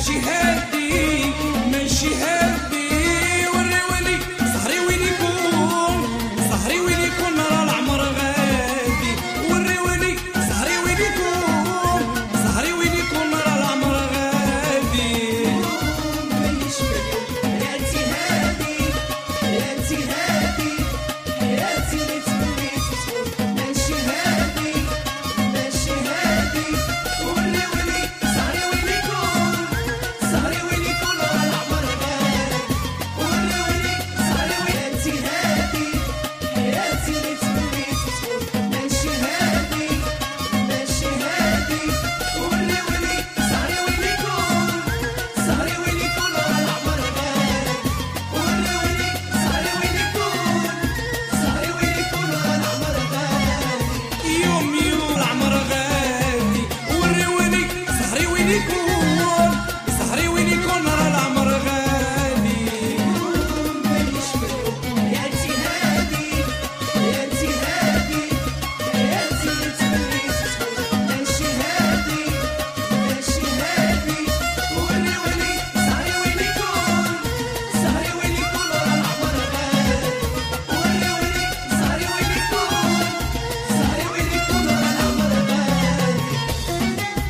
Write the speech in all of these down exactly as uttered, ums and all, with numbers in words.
ماشي هادي ماشي هادي وريولي سهري وين يكون سهري وين يكون راه العمر غادي وريولي سهري وين يكون سهري وين يكون راه العمر غادي مانيش فاهم حياتي هادي حياتي هادي حياتي اللي توليت تكون ماشي هادي ماشي هادي ولي ولي سهري وين يكون سهري وين يكون راه العمر غادي ولي ولي سهري وين حياتي هادي حياتي اللي توليت تكون ماشي هادي ماشي هادي ولي ولي سهري وين يكون سهري وين يكون راه العمر غادي ولي ولي سهري وين يكون سهري وين يكون راه العمر غادي يوم يوم العمر غادي وريولي سهري وين يكون سهري وين يكون راه العمر غادي مانيش فاهم حياتي هادي حياتي هادي حياتي اللي توليت تكون ماشي هادي ماشي هادي ولي ولي سهري وين يكون سهري وين يكون راه العمر غادي ولي ولي سهري وين يكون سهري وين يكون راه العمر غادي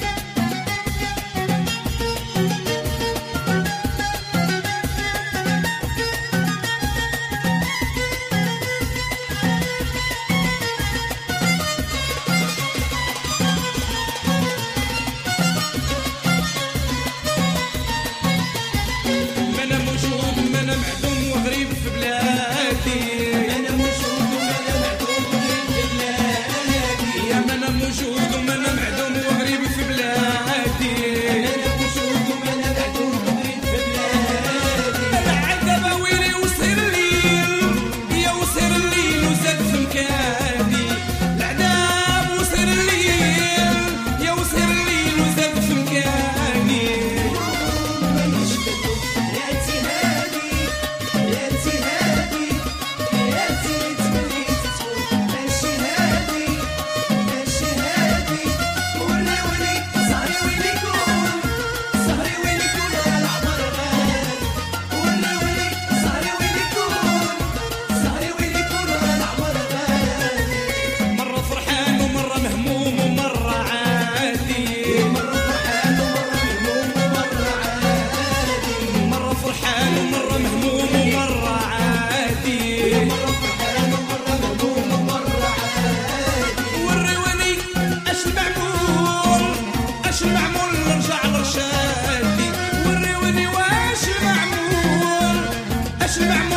ما انا موجود ما انا معدوم وغريب في بلادي انا موجود وانا معدوم وغريب في بلادي يا ما انا موجود وما انا معدوم وغريب في بلادي انا موجود وانا معدوم وغريب في بلادي العذاب ويلي وصير الليل يا وصير الليل وزاد في مكاني العذاب وصير الليل يا وصير الليل وزاد في مكاني مانيش فاهم حياتي هادي حياتي هادي حياتي اللي توليت تكون ماشي هادي ماشي هادي ولي ولي سهري وين يكون سهري وين يكون راه العمر غادي ولي ولي سهري وين يكون سهري وين يكون راه العمر غادي مرة فرحان ومرة مهموم ومرة عادي مرة فرحان ومرة مهموم ومرة عادي مرة فرحان ومرة مهموم ومرة عادي مرة فرحان ومرة مهموم ومرة عادي وريوني اش المعمول اش المعمول نرجع لرشادي وريوني واش المعمول اش المعمول